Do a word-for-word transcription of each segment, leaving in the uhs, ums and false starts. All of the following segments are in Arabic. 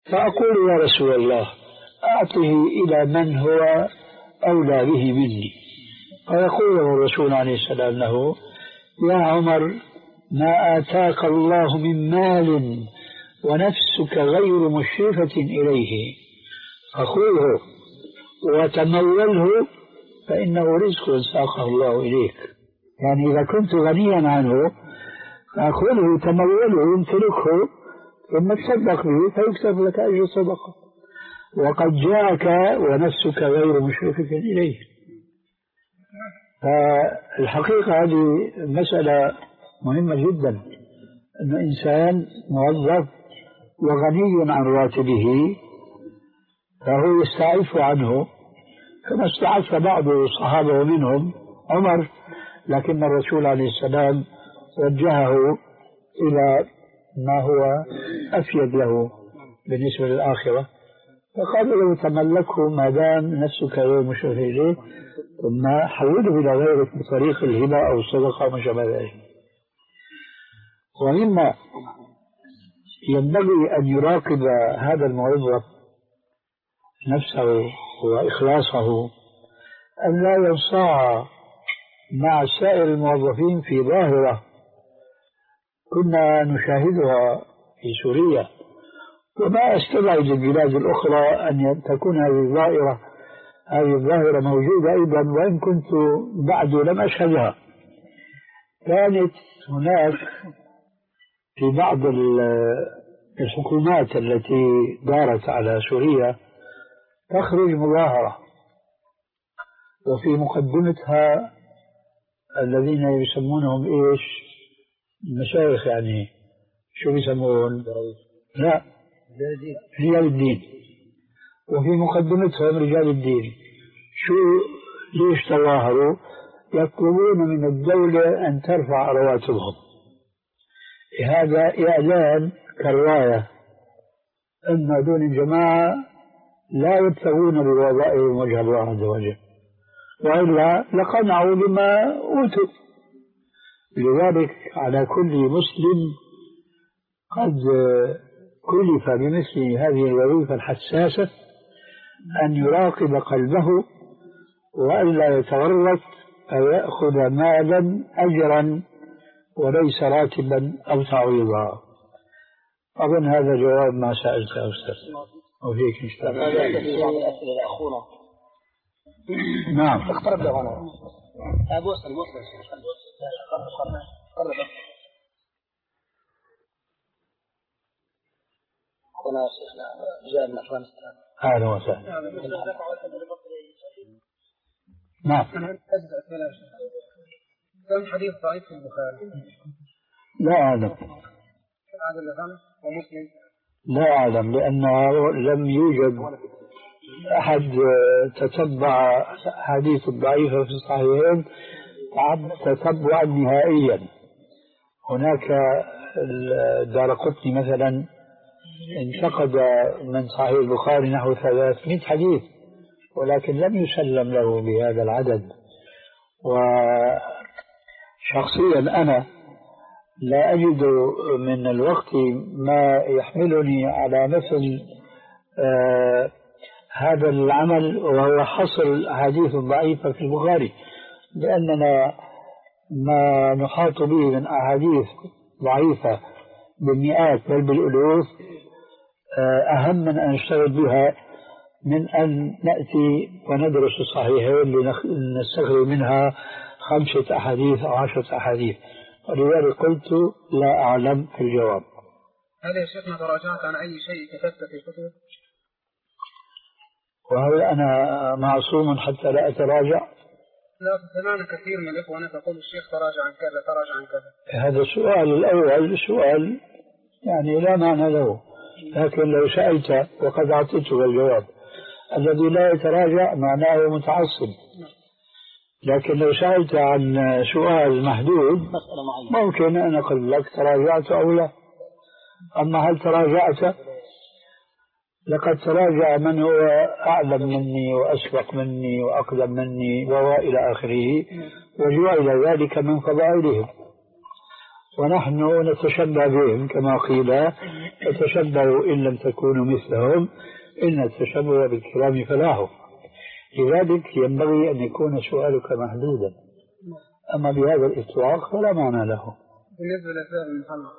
فأقول يا رسول الله أعطه إلى من هو أولى به مني. فيقول الرسول عليه السلام له يا عمر ما آتاك الله من مال ونفسك غير مشرفة إليه فخذه وتموله فإنه رزق ساقه الله إليك. يعني إذا كنت غنيا عنه فأخذه تموله امتلكه ثم تصدق به فيكتب لك أجر صدقة وقد جاءك ونفسك غير مشرفة إليه. فالحقيقة هذه مسألة مهمة جدا، أن إنسان موظف وغني عن راتبه فهو يستعف عنه كما استعف بعض الصحابة ومنهم عمر، لكن الرسول عليه السلام وجهه إلى ما هو أفيد له بالنسبة للآخرة، فقال له تملكه ما دام نفسك غير مشرف إليه ثم حوله إلى غيرك بطريق الهبة أو الصدقة وما شابه ذلك. ومما ينبغي أن يراقب هذا الموظف نفسه وإخلاصه أن لا ينصاع مع سائر الموظفين في ظاهرة كنا نشاهدها في سوريا، وما استبعد البلاد الأخرى أن تكون هذه الظاهرة هذه الظاهرة موجودة أيضا، وإن كنت بعد لم أشهدها. كانت هناك في بعض الحكومات التي دارت على سوريا تخرج مظاهرة وفي مقدمتها الذين يسمونهم إيش المشايخ، يعني شو بيسمون؟ لا رجال الدين، وفي مقدمتهم رجال الدين شو ليش تظاهروا؟ يطلبون من الدولة أن ترفع رواتبهم. هذا إعلان كالراية أن هذول الجماعة لا يبتغون بوظائفهم وجه الله عز وجل، وإلا لقنعوا بما أوتوا. لذلك على كل مسلم قد كلف بمثل هذه الوظيفة الحساسة أن يراقب قلبه وألا يتورط أو يأخذ مالا أجرا وليس راتبا أو تعويضا. أظن هذا جواب ما سألت يا أستاذ، وفيك إن شاء الله. الأسئلة أخونا. نعم. اقترب لغانا. أبو أسأل أبو أسأل. أخونا شيخنا جاء من أفغانستان. أهلا وسهلا. نعم. كم حديث ضعيف في البخاري؟ لا أعلم. هذا اللغم ومسلم؟ لا أعلم، لأنه لم يوجد أحد تتبع حديث الضعيفة في الصحيحين تتبعا نهائيا. هناك الدارقطني مثلا انتقد من صحيح البخاري نحو ثلاثمائة حديث، ولكن لم يسلم له بهذا العدد. وشخصيا أنا لا أجد من الوقت ما يحملني على مثل آه هذا العمل، وهو حصر الأحاديث الضعيفة في البخاري، لأننا ما نحاط به من أحاديث ضعيفة بالمئات بل بالألوف أهم من أن نشتغل بها من أن نأتي وندرس الصحيحين لنستخرج منها خمسة أحاديث أو عشرة أحاديث. ولذلك قلت لا أعلم في الجواب. هل يا شيخنا تراجعت عن أي شيء كتبت في الكتب؟ وهل أنا معصوم حتى لا أتراجع؟ لا، سمعنا كثير من الإخوة تقول الشيخ تراجع عن كذا تراجع عن كذا. هذا السؤال الأول سؤال يعني لا معنى له، لكن لو سألت وقد أعطيتك الجواب الذي لا يتراجع معناه متعصب، لكن لو سألت عن سؤال محدود ممكن أن أقول لك تراجعت أو لا. أما هل تراجعت؟ لقد تراجع من هو أعلم مني وأسبق مني وأقدم مني وإلى آخره، وجعل ذلك من فضائلهم. ونحن نتشبه بهم كما قيل تشبهوا إن لم تكونوا مثلهم إن التشبه بالكرام فلاح. لذلك ينبغي أن يكون سؤالك محدودا، أما بهذا الإطلاق فلا معنى له. بالنسبة لأسباب المحمد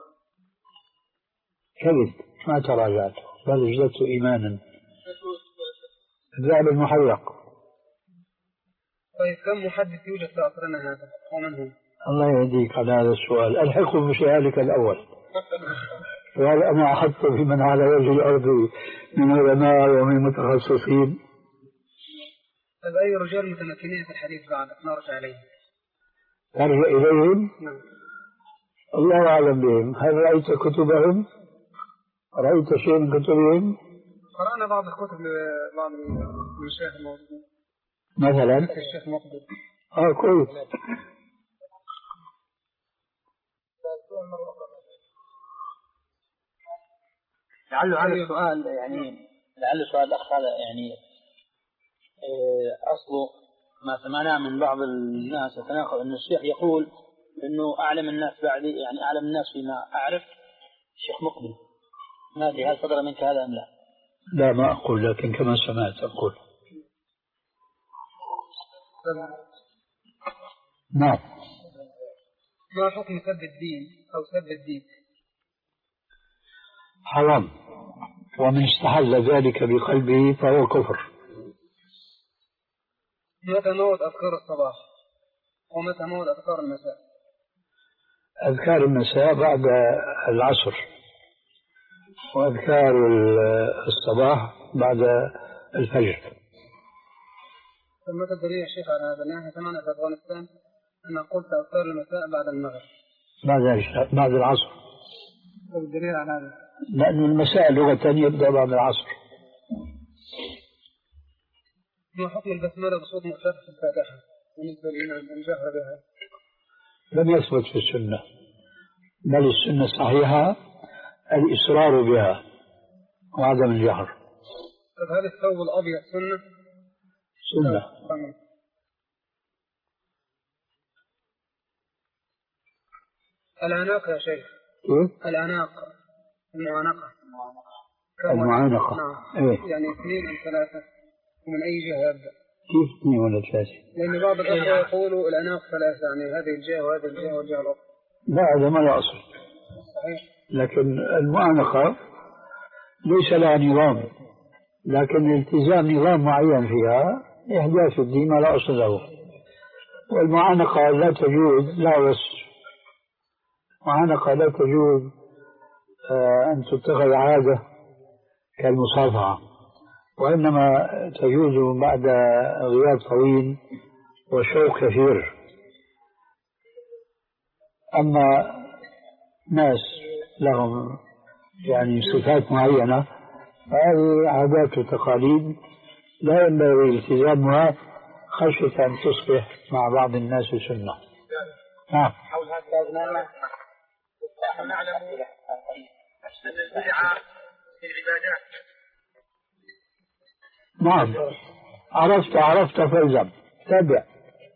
كذب، ما تراجعت بل ازددت إيمانا. الذهب المحرق. طيب كم محدث يوجد في عصرنا هذا ومن هم؟ الله يهديك على هذا السؤال، الحقه بسؤالك الأول. سؤال أنا أحطه في من على وجه الأرض من علماء ومن متخصصين. طيب أي رجال متمكنين في الحديث بعدك نرجع إليه؟ أرجع إليهم؟ نعم. الله أعلم بهم. هل رأيت كتبهم؟ رأيت شيء من كتبهم؟ قرأنا بعض الكتب لبعض المشايخ الموجودين. مثلا؟ الشيخ مقبل. آه كويس. لعله هذا السؤال يعني لعل سؤال الأخ هذا يعني أصله ما سمعناه من بعض الناس يتناقض أن الشيخ يقول أنه أعلم الناس بعد يعني أعلم الناس فيما أعرف الشيخ مقبل. ما أدري هل صدر منك هذا أم لا؟ لا ما أقول، لكن كما سمعت أقول. نعم. ما حكم سب الدين أو سب الدين؟ حرام، ومن استحل ذلك بقلبه فهو كفر. متى موت أذكار الصباح ومتى موت أذكار المساء؟ أذكار المساء بعد العصر، وأذكار الصباح بعد الفجر. ثم الدليل يا شيخ على هذا؟ نحن سمعنا في أفغانستان أن قلت أذكار المساء بعد المغرب بعد بعد العصر. والدليل على هذا؟ لأن المساء لغة يبدأ بعد العصر. ما حكم البسملة بصوت مؤثر في الفاتحة بالنسبة للإمام أن جهر بها؟ لم يثبت في السنة، بل السنة الصحيحة الإصرار بها وعدم الجهر. طيب هل الثوب الأبيض سنة؟ سنة. العناق يا شيخ. كيف؟ العناق المعانقة. المعانقة. نعم. إيه؟ يعني اثنين أم ثلاثة ومن أي جهة يبدأ؟ كيف اثنين ولا ثلاثة؟ لأن بعض الأخوة يقولوا العناق ثلاثة، يعني هذه الجهة وهذه الجهة والجهة الأخرى. لا هذا ما له أصل. صحيح. لكن المعانقة ليس لها نظام، لكن التزام نظام معين فيها إحداث الدين ما لا أصل له. والمعانقة لا تجوز، لا بس معانقة لا تجوز أن تتخذ عادة كالمصافحة، وإنما تجوز بعد غياب طويل وشوق كثير. أما ناس لهم يعني صفات معينة فهذه عادات وتقاليد لا ينبغي التزامها خشية أن تصبح مع بعض الناس سنة. نعم. حول هذا نحن نعلم أن البدعة في العبادات. نعم. عرفت عرفت فالزم تابع.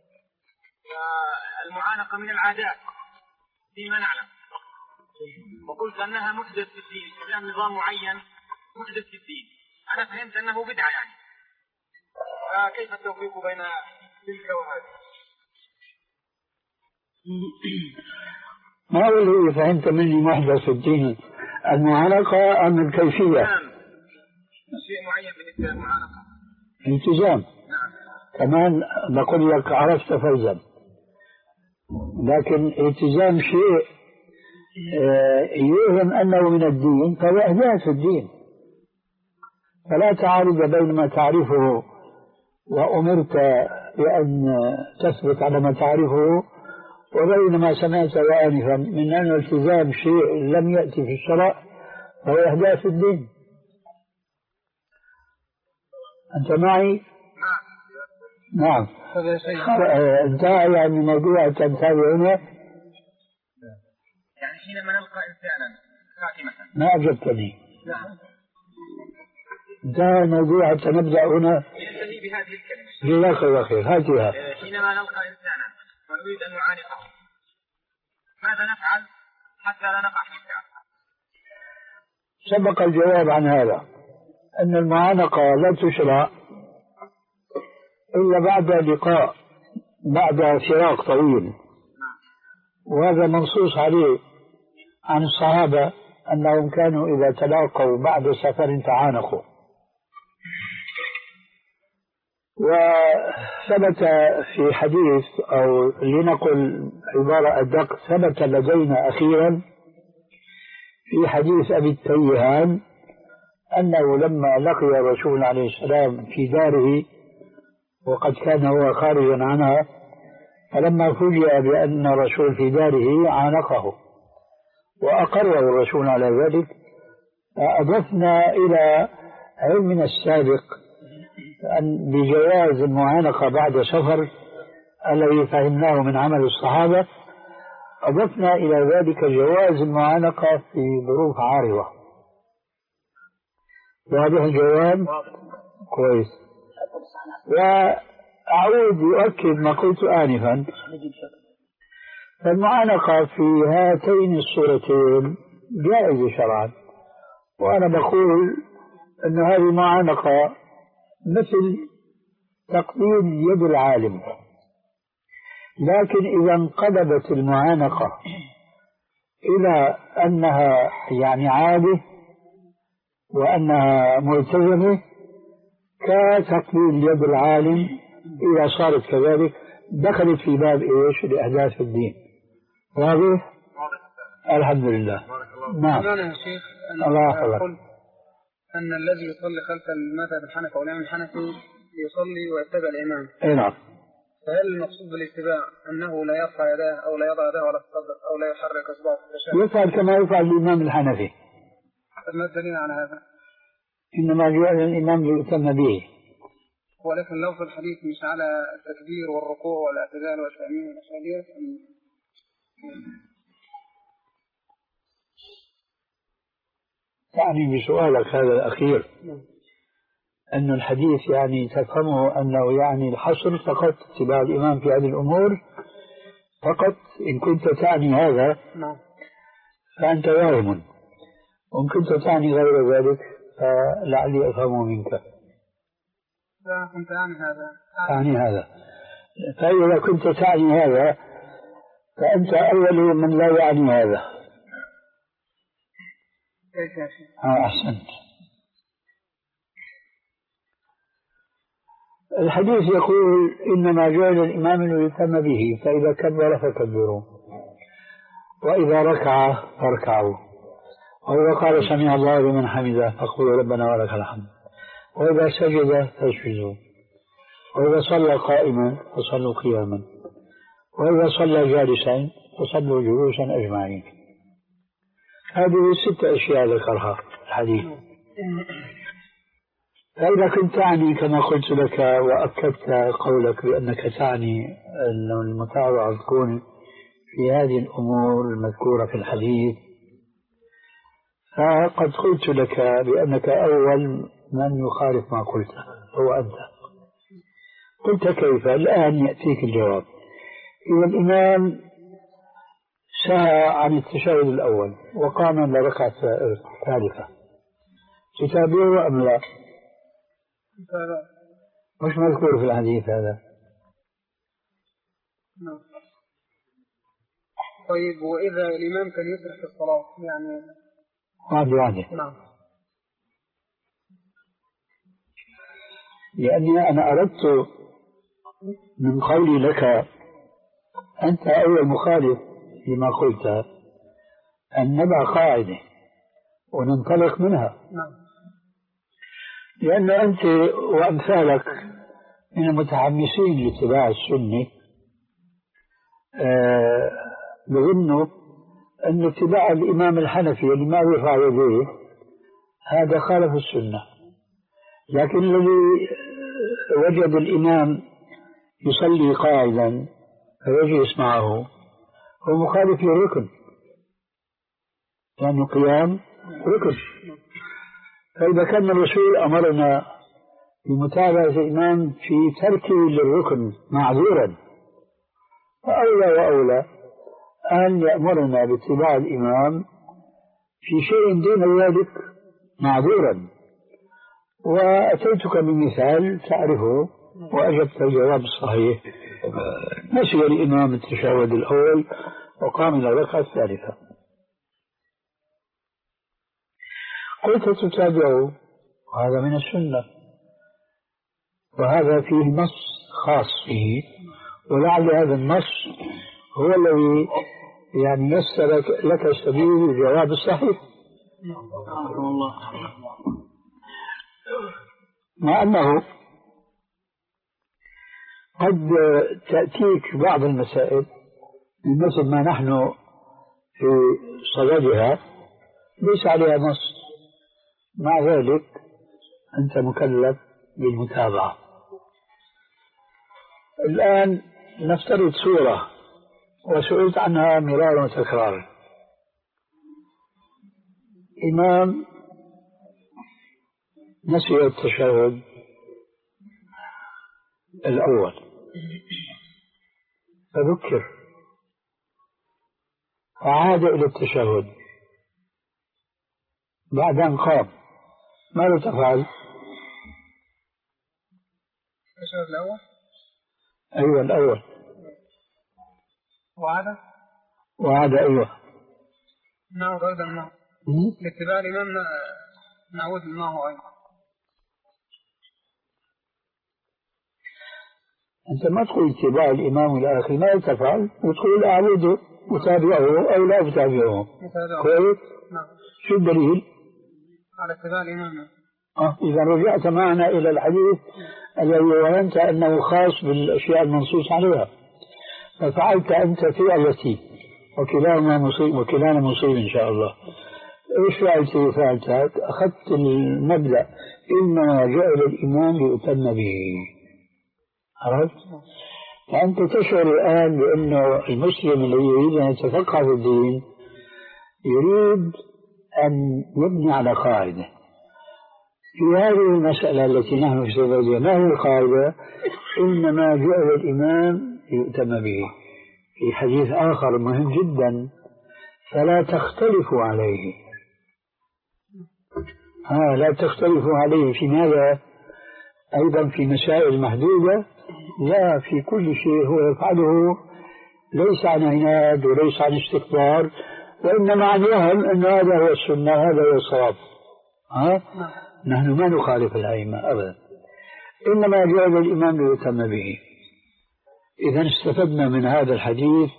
المعانقة من العادات فيما نعلم، وقلت أنها محدث في الدين، إسلام نظام معين محدث في الدين. أنا فهمت أنه بدعة يعني، فكيف التوفيق بين تلك وهذه؟ ما هو اللي فهمت مني محدث في الدين؟ المعانقة أم الكيفية؟ نعم. شيء معين بالنسبة للمعانقة. التزام. نعم. كمان بقول لك عرفت فالزم، لكن التزام شيء يوهم أنه من الدين فهو إحداث في الدين، فلا تعارض بين ما تعرفه وأمرت بأن تثبت على ما تعرفه وبين ما سمعت آنفا من أن التزام شيء لم يأتي في الشرع فهو إحداث في الدين. أنت معي؟ نعم. انتهى يعني موضوع تنتابعنا. يعني حينما نلقى إنسانا خاتمة. ما أجبتني. نعم. انتهى الموضوع حتى نبدأ هنا. ينتهي بهذه الكلمة. جزاك الله خير، هاتها. حينما نلقى إنسانا ونريد أن نعانقه ماذا نفعل حتى لا نقع في الكعب. سبق الجواب عن هذا أن المعانقة لا تشرع إلا بعد لقاء، بعد فراق طويل، وهذا منصوص عليه عن الصحابة أنهم كانوا إذا تلاقوا بعد سفر تعانقوا. وثبت في حديث، أو لنقل عبارة أدق، ثبت لدينا أخيرا في حديث أبي التيهان أنه لما لقي الرسول عليه السلام في داره وقد كان هو خارجا عنها، فلما فوجئ بأن الرسول في داره عانقه وأقره الرسول على ذلك. أضفنا إلى علمنا السابق أن بجواز المعانقة بعد سفر الذي فهمناه من عمل الصحابة، أضفنا إلى ذلك جواز المعانقة في ظروف عارضة. واضح الجواب؟ كويس. وأعود أؤكد ما قلت آنفا، فالمعانقة في هاتين الصورتين جائزة شرعا، وأنا بقول أن هذه المعانقة مثل تقديم يد العالم، لكن إذا انقلبت المعانقة إلى أنها يعني عادة وأنها ملتزمة كتقديم يد العالم، إذا صارت كذلك دخلت في باب إيش؟ لأحداث الدين. واضح؟ الحمد لله. نعم. يا شيخ الله يحفظك. أن الذي يصلي خلف المذهب الحنفي أو الإمام الحنفي يصلي ويتبع الإمام. أي نعم. فهل المقصود بالاتباع أنه لا يرفع يداه أو لا يضع يداه على الصدر أو لا يحرك إصبعه في التشهد؟ يفعل كما يفعل الإمام الحنفي. ما الدليل على هذا؟ إنما جعل الإمام ليؤتم به. ولكن لفظ الحديث مش على التكبير والركوع والاعتدال والتأمين والأشهادية. يعني بسؤالك هذا الأخير أن الحديث يعني تفهمه أنه يعني الحصر فقط اتباع الإمام في هذه الأمور فقط. إن كنت تعني هذا فأنت واهم، وإن كنت تعني غير ذلك فلعلي أفهمه منك. لا كنت أعني هذا. تعني هذا. فإذا كنت تعني هذا فأنت أول من لا يعني هذا. كيف يا شيخ؟ آه أحسنت. الحديث يقول إنما جعل الإمام ليؤتم به، فإذا كبر فكبروا، وإذا ركع فاركعوا، وإذا قال سمع الله لمن حمده فقولوا ربنا ولك الحمد، وإذا سجد فاسجدوا، وإذا صلى قائما فصلوا قياما، وإذا صلى جالسا فصلوا جلوسا أجمعين. هذه ست أشياء ذكرها الحديث. فإذا كنت تعني كما قلت لك وأكدت قولك بأنك تعني أن المتابعة تكون في هذه الأمور المذكورة في الحديث، فقد قلت لك بأنك أول من يخالف ما قلته هو أنت. قلت كيف؟ الآن يأتيك الجواب. إذا الإمام سهى عن التشهد الأول وقام لركعة ثالثة، تتابعه أم لا؟ مش مذكور في الحديث هذا. نعم. طيب وإذا الإمام كان يسرح في الصلاة يعني واحد واحد. نعم. لأني أنا أردت من قولي لك أنت أول مخالف لما قلت أن نضع قاعدة وننطلق منها. نعم. لأن أنت وأمثالك من المتحمسين لاتباع السنة أه بظنوا أن اتباع الإمام الحنفي اللي ما يرفع يديه هذا خالف السنة، لكن الذي وجد الإمام يصلي قاعدا فيجلس معه هو مخالف للركن، لأنه قيام ركن. فإذا كان الرسول أمرنا بمتابعة الإمام في تركه للركن معذورا، فأولى وأولى أن يأمرنا باتباع الإمام في شيء دون ذلك معذورا. وأتيتك بمثال تعرفه وأجبت الجواب الصحيح. نسي الإمام التشهد الأول وقام إلى الركعة الثالثة، قلت تتابعه، وهذا من السنة، وهذا فيه نص خاص به، ولعل هذا النص هو الذي يعني يسر لك سبيل الجواب الصحيح. مع أنه قد تأتيك بعض المسائل مثل ما نحن في صددها ليس عليها نص، مع ذلك أنت مكلف بالمتابعة. الآن نفترض صورة وسئلت عنها مرارا وتكرارا. إمام نسي التشهد الأول فذكر فعاد إلى التشهد بعد أن قام، ماذا تفعل؟ التشهد الأول؟ أيوة الأول. وعاد؟ وعاد أيوة. نعود أيضا معه لاتباع الإمام، نعود معه أيضا. أنت ما تقول اتباع الإمام إلى آخره، ماذا تفعل؟ وتقول أعوده أتابعه أو لا أتابعه. كويس؟ نعم. شو الدليل؟ على اتباع الإمام. آه إذا رجعت معنا إلى الحديث الذي ظننت أنه خاص بالأشياء المنصوص عليها، ففعلت أنت فعلتي وكلانا مصيب وكلانا مصيب إن شاء الله. إيش فعلتي؟ فعلتها أخذت المبدأ إنما جعل الإمام ليؤتم به. عرفت؟ فأنت تشعر الآن بأنه المسلم الذي يريد أن يتفقه في الدين يريد أن يبني على قاعدة. في هذه المسألة التي نحن في صددها، ما هي القاعدة؟ إنما جعل الإمام ليؤتم به. في حديث آخر مهم جدا، فلا تختلفوا عليه. ها لا تختلفوا عليه في ماذا؟ أيضا في مسائل محدودة، لا في كل شيء هو يفعله ليس عن عناد وليس عن استكبار، وإنما عن وهم أن هذا هو السنة هذا هو الصواب. ها؟ نحن ما نخالف الأئمة أبدا، إنما جعل الإمام ليؤتم به. إذا استفدنا من هذا الحديث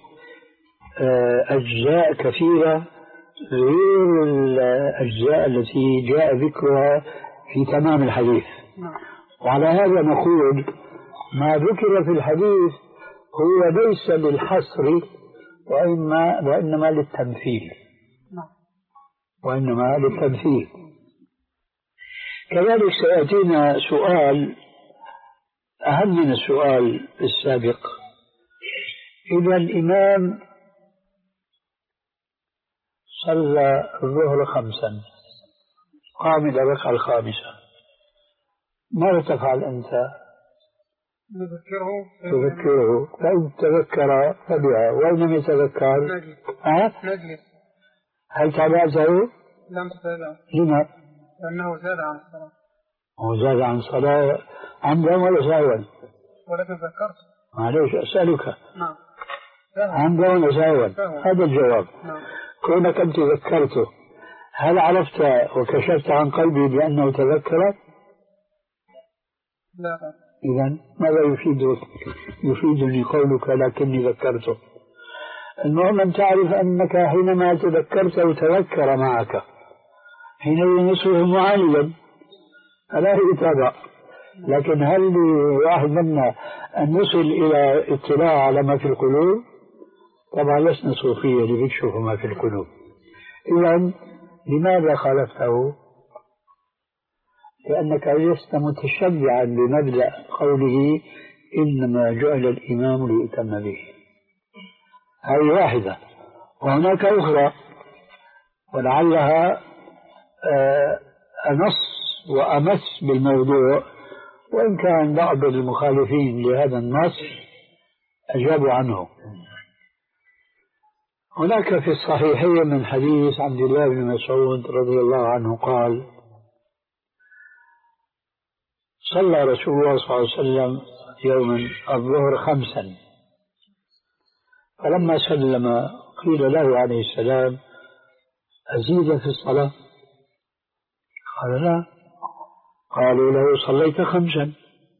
أجزاء كثيرة غير الأجزاء التي جاء ذكرها في تمام الحديث. وعلى هذا نقول ما ذكر في الحديث هو ليس للحصر وإنما, وإنما للتمثيل وإنما للتمثيل. كذلك سيأتينا سؤال أهم من السؤال السابق. إذا الإمام صلى الظهر خمسا قام إلى الركعة الخامسة، ماذا تفعل أنت؟ نذكره تذكره، فإن تذكر فبها، وإن لم يتذكر نجلس. أه؟ نجلس. هل تابعته؟ لم تتابعه. لما؟ لأنه زاد عن الصلاة. هو زاد عن الصلاة عمدا ولا سهوا؟ ولكن ذكرت. معليش أسألك. نعم. عمدا ولا سهوا؟ هذا الجواب. نعم. كونك أنت ذكرته، هل عرفت وكشفت عن قلبي بأنه تذكر؟ لا. إذن ماذا يفيدك؟ يفيدني قولك لكني ذكرته. المهم أن تعرف أنك حينما تذكرته تذكر معك، حينئذ يصبح معالجا فلا يتابع. لكن هل لواحد منا أن نصل إلى اطلاع على ما في القلوب؟ طبعا لسنا صوفية اللي بيكشفوا ما في القلوب. إذن لماذا خالفته؟ لأنك لست متشبعا بمبدأ قوله إنما جعل الإمام ليؤتم به. هذه واحدة، وهناك أخرى ولعلها أنص وأمس بالموضوع، وإن كان بعض المخالفين لهذا النص أجابوا عنه. هناك في الصحيحين من حديث عبد الله بن مسعود رضي الله عنه قال صلى رسول الله صلى الله عليه وسلم يوما الظهر خمسا، فلما سلم قيل له عليه السلام أزيد في الصلاة؟ قال لا. قالوا له صليت خمسا،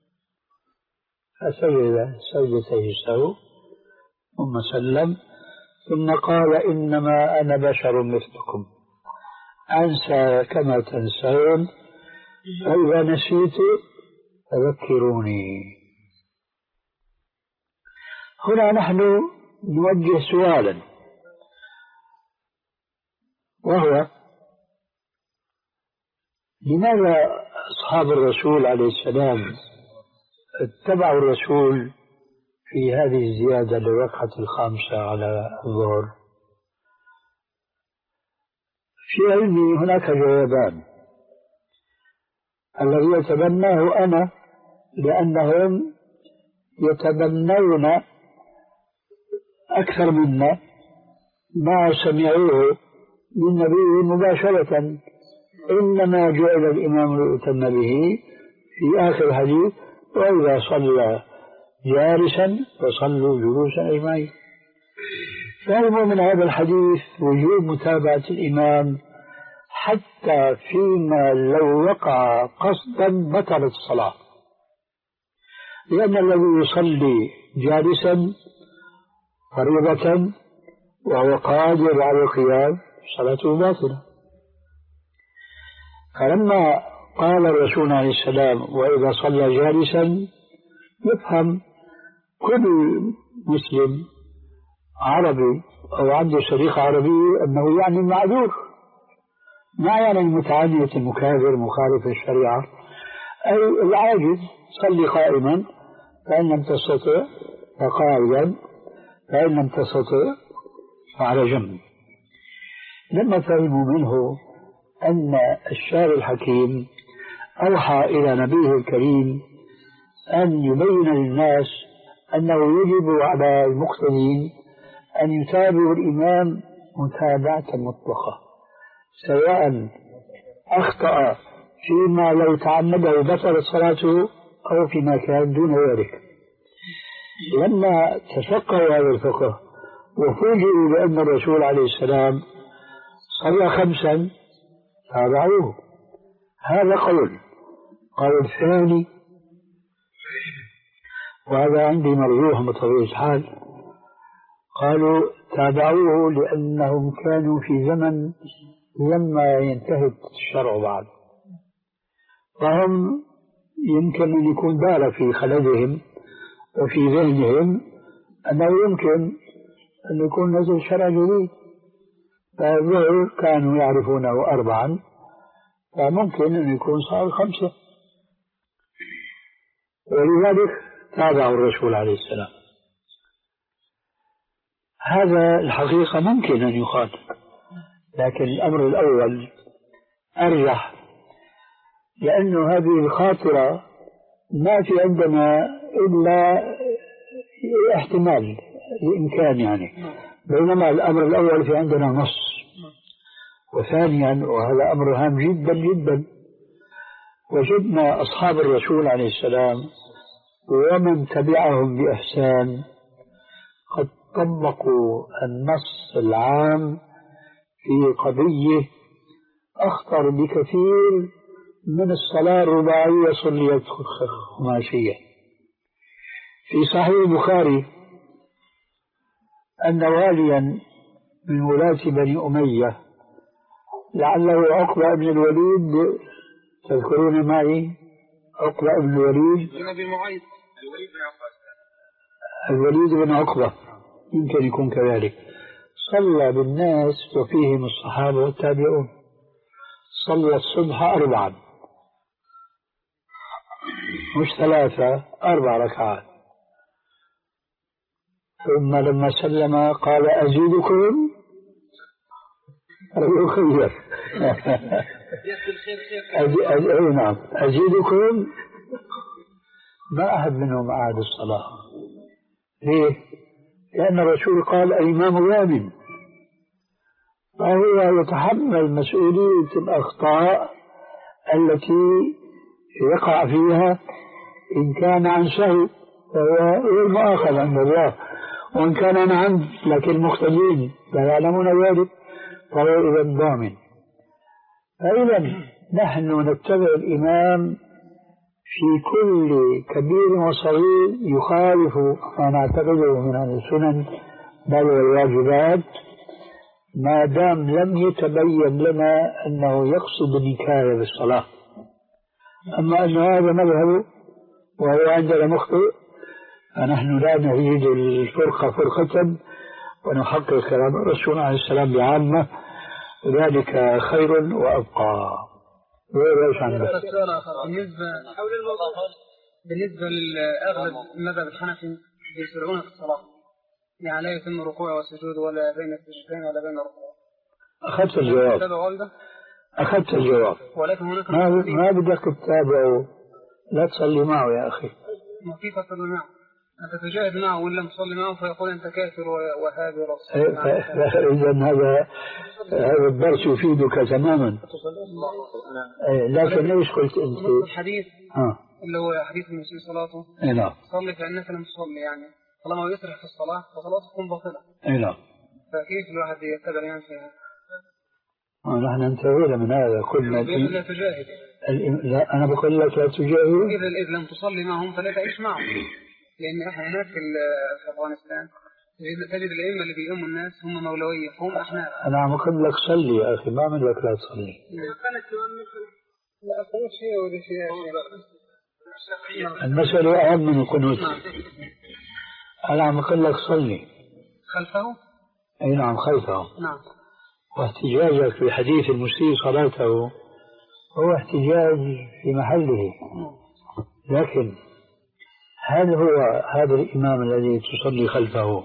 فسجد سجدتي السهو ثم سلم، ثم قال إنما أنا بشر مثلكم أنسى كما تنسون، فإذا نسيت فذكروني. هنا نحن نوجه سؤالا، وهو لماذا أصحاب الرسول عليه السلام اتبعوا الرسول في هذه الزيادة للركعة الخامسة على الظهر؟ في علمي هناك جوابان. الذي يتبناه أنا لأنهم يتبنون أكثر منا ما سمعوه من نبيه مباشرة، إنما جعل الإمام ليؤتم به في آخر الحديث وإذا صلى جالسا فصلوا جلوسا أجمعين. فهم من هذا الحديث وجوب متابعة الإمام حتى فيما لو وقع قصدا بطلت الصلاة، لأن الذي يصلي جالسا فريضة وهو قادر على القيام صلاته باطلة. فلما قال الرسول عليه السلام وإذا صلى جالسا يفهم كل مسلم عربي أو عنده صديق عربي أنه يعني المعذور، ما يعني المتعنت المكابر مخالف الشريعة، أي العاجز صلي قائما فإن لم تستطع فقاعدا فإن لم تستطع فعلى جنب. لما فهموا منه أن الشارع الحكيم أوحى إلى نبيه الكريم أن يبين للناس أنه يجب على المقتدين أن يتابعوا الإمام متابعة مطلقة، سواء أخطأ فيما لو تعمده بطلت صلاته أو فيما كان دون ذلك. لما تفقهوا هذا الفقه وفوجئوا بأن الرسول عليه السلام صلى خمسا تابعوه. هذا قول. قول الثاني، وهذا عندي مرجوح بطبيعة الحال، قالوا تابعوه لأنهم كانوا في زمن لما ينتهي الشرع بعد، فهم يمكن أن يكون بال في خلدهم وفي ذهنهم أنه يمكن أن يكون نزل شرع جديد، فالظهر كانوا يعرفونه أربعا فممكن أن يكون صار خمسة، ولذلك تابعوا الرسول عليه السلام. هذا الحقيقة ممكن أن يقال، لكن الأمر الأول أرجح، لأن هذه الخاطرة ما في عندنا إلا احتمال الإمكان يعني، بينما الأمر الأول في عندنا نص. وثانيا، وهذا أمر هام جدا جدا، وجدنا أصحاب الرسول عليه السلام ومن تبعهم بإحسان قد طبقوا النص العام في قضية أخطر بكثير من الصلاة الرباعية صليت خماسية. في صحيح البخاري أن واليا من ولاة بني أمية لعله عقبة بن الوليد، تذكرون معي عقبة بن الوليد؟ الوليد بن عقبة يمكن يكون كذلك، صلى بالناس وفيهم الصحابة والتابعون، صلى الصبح أربعا مش ثلاثة، أربع ركعات، ثم لما سلم قال أزيدكم خير أزي... نعم أزيدكم. ما أحد منهم أعاد الصلاة. ليه؟ لأن الرسول قال الإمام غاب، فهو يتحمل مسؤولية الأخطاء التي يقع فيها إن كان عن سهو فهو غير مؤاخذ عند الله، وإن كان عن عمد لكن المختلين لا يعلمون ذلك فهو إذا ضامن. فإذا نحن نتبع الإمام في كل كبير وصغير يخالف ما نعتقده من السنن بل والواجبات، ما دام لم يتبين لنا أنه يقصد النكاية بالصلاة. أما أن هذا مذهب وهو عندنا مخطئ فنحن لا نريد الفرقة فرقة ونحقق كلام الرسول عليه السلام بعامة، ذلك خير وأبقى. بالنسبة بالنسبة للأغلب المذهب الحنفي يسرعون في الصلاة، يعني لا يتم ركوع وسجود ولا بين السجدين ولا بين الركوع. أخذت الجواب أخذت الجواب ولكن هناك ما, ما بدك تتابعه، لا تصلي معه يا أخي. ما كيف تصلي معه؟ أنت تجاهد معه ولا تصلي معه فيقول أنت كافر وهذا ورسول. إذن هذا هذا الدرس يفيدك تماما. لكن ليش قلت أنت الحديث آه. اللي هو حديث المسيء صلاته نعم صلي فإنك لم تصلي، يعني طالما يسرح في الصلاة فصلاته تكون باطلة. نعم فكيف الواحد يتبع يعني فيها؟ نحن انتهينا من هذا قلنا لا تجاهد. لا أنا بقول لك لا تجاهد إذا إذا لم تصلي معهم فلا تعيش معهم، لأن إحنا هناك في أفغانستان تجد الأئمة اللي بيؤموا الناس هم مولوية هم أحناف. أنا عم أقول لك صلي يا أخي، ما أقول لك لا تصلي. لا أقول شيء ولا شيء. المسألة أهم من القنوت. أنا عم أقول لك صلي خلفه. أي نعم خلفه. نعم. واحتجاجك في حديث المسيء صلاته هو احتجاج في محله، لكن هل هو هذا الإمام الذي تصلي خلفه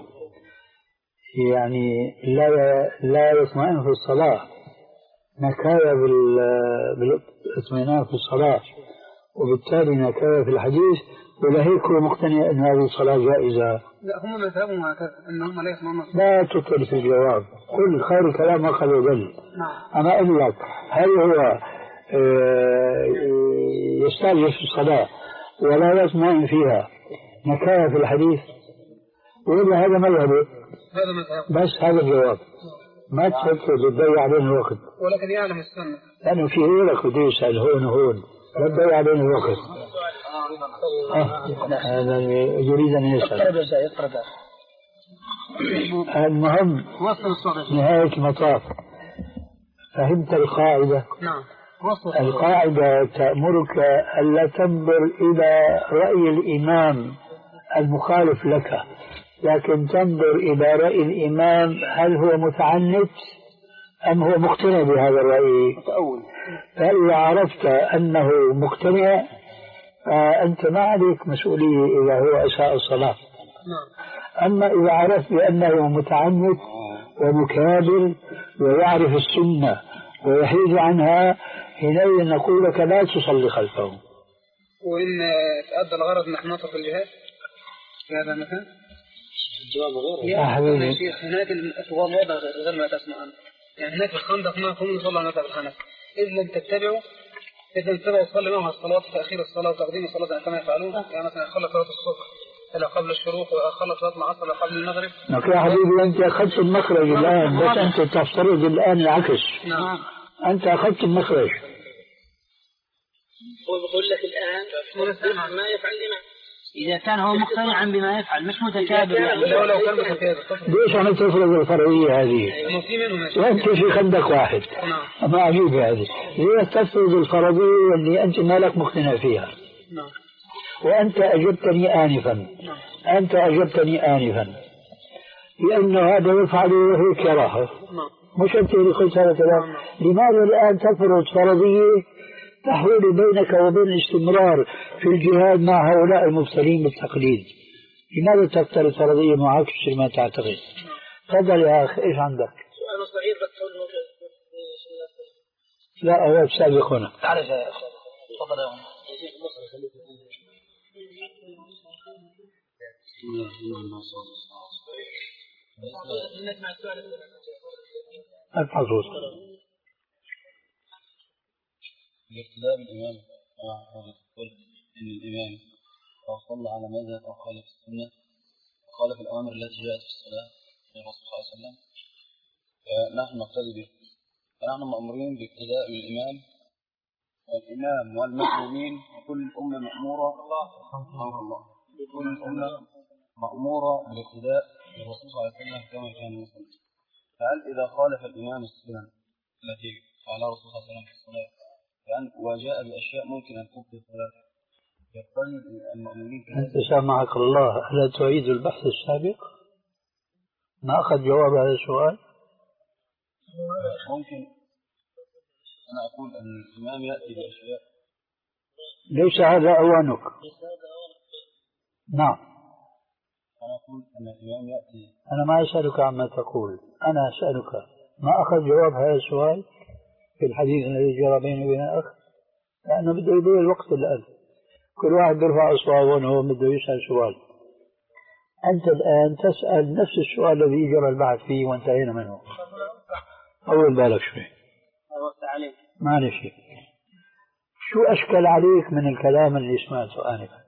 يعني لا لا يطمئن في الصلاة نكاية بالاطمئنان في الصلاة وبالتالي نكاية في الحديث، ولا هيك هو مقتنع أن هذه الصلاة جائزة؟ لا هم مذهبهم هكذا أن هم لا يطمئنون. لا تطل في الجواب، كل خير الكلام أخذ وجل. نعم. أنا أقول لك هل هو يستعجل في الصلاة ولا يطمئن فيها نكاية في الحديث ولا هذا مذهبه؟ هذا مذهب. بس هذا الجواب، ما تفكر تضيع علينا الوقت. ولكن يعلم السنة لأنه في غيرك بده يسأل هون وهون، لا تضيع علينا الوقت. آه. هذا يريد أن يسأل. المهم نهاية المطاف فهمت القاعدة؟ نعم. القاعدة تأمرك ألا تنظر إلى رأي الإمام المخالف لك، لكن تنظر إلى رأي الإمام هل هو متعنت أم هو مقتنع بهذا الرأي. فإذا عرفت أنه مقتنع فأنت ما عليك مسؤولية إذا هو أساء الصلاة. أما إذا عرفت بأنه متعنت ومكابر ويعرف السنة ويحيد عنها حينئذ نقول لك لا تصلي خلفه. وإن تأدى الغرض نحن نطلق الجهاد في هذا المكان؟ الجواب غير يا حبيبي شيخ، هناك الأسوار وضع غير ما تسمع عنه، يعني هناك الخندق ما كنا نصلي على مذهب الحنفي. إذ لم تتبعوا إذا لم تتبعوا تصلي معها الصلاة تأخير الصلاة وتقديم الصلاة كما يفعلون، يعني مثلا خلى صلاة الصبح إلى قبل الشروق وخلى صلاة العصر إلى قبل المغرب. لك يا حبيبي أنت أخذت المخرج الآن، بس أنت تفترض الآن العكس. نعم. أنت أخذت المخرج. هو بقول لك الآن ما يفعل الإمام إذا كان هو مقتنعا بما يفعل مش متكابر يعني. لو لو كان متكابر ليش عم تفرض الفرعية هذه؟ وأنت في خندق واحد. نعم. ما عجيبة هذه. ليش تفرض الفرضية اللي أنت ما لك مقتنع فيها؟ نعم. وأنت أجبتني آنفا. أنت أجبتني آنفا لأن هذا يفعل هيك يراه. مش أنت اللي قلت هذا الكلام. لماذا الآن تفرض فرضية تحول بينك وبين الاستمرار في الجهاد مع هؤلاء المبتلين بالتقليد؟ لماذا تفترض فرضية معاكس ما تعتقد؟ تفضل يا أخي إيش عندك؟ سؤال صغير بس لا هو سابق هنا. تعرف يا أخي تفضل يا أخي. ابحثوا. الاقتداء بالإمام يقول إن الإمام لو صلى على مذهب أو خالف السنة وخالف الأوامر التي جاءت في الصلاة من الرسول صلى الله عليه وسلم فنحن نقتدي به، فنحن مأمورين باقتداء بالإمام والإمام والمأمومين وكل الأمة مأمورة الله كل الأمة مأمورة بالاقتداء بالرسول صلى الله عليه وسلم كما كان يصلي. فهل إذا خالف الإمام السنن التي فعلها الرسول صلى الله عليه وسلم في الصلاة يعني وجاء بأشياء ممكن أن تبطل الصلاة يقتضي المؤمنين كذلك؟ أنت سامحك الله، ألا تعيد البحث السابق؟ ما أخذ جواب هذا السؤال؟ ممكن أنا أقول أن الإمام يأتي بأشياء ليس هذا أوانك. نعم. أنا أقول أن الإمام يأتي. أنا ما أسألك عما تقول، أنا أسألك ما أخذ جواب هذا السؤال في الحديث الذي جرى بيني وبين الأخ، لأنه بده يضيع الوقت الآن، كل واحد بيرفع أصبعه وهو بده يسأل سؤال. أنت الآن تسأل نفس السؤال الذي جرى البحث فيه وانتهينا منه. أول بالك شوي ما نشي. شو أشكل عليك من الكلام اللي سمعته آنفا؟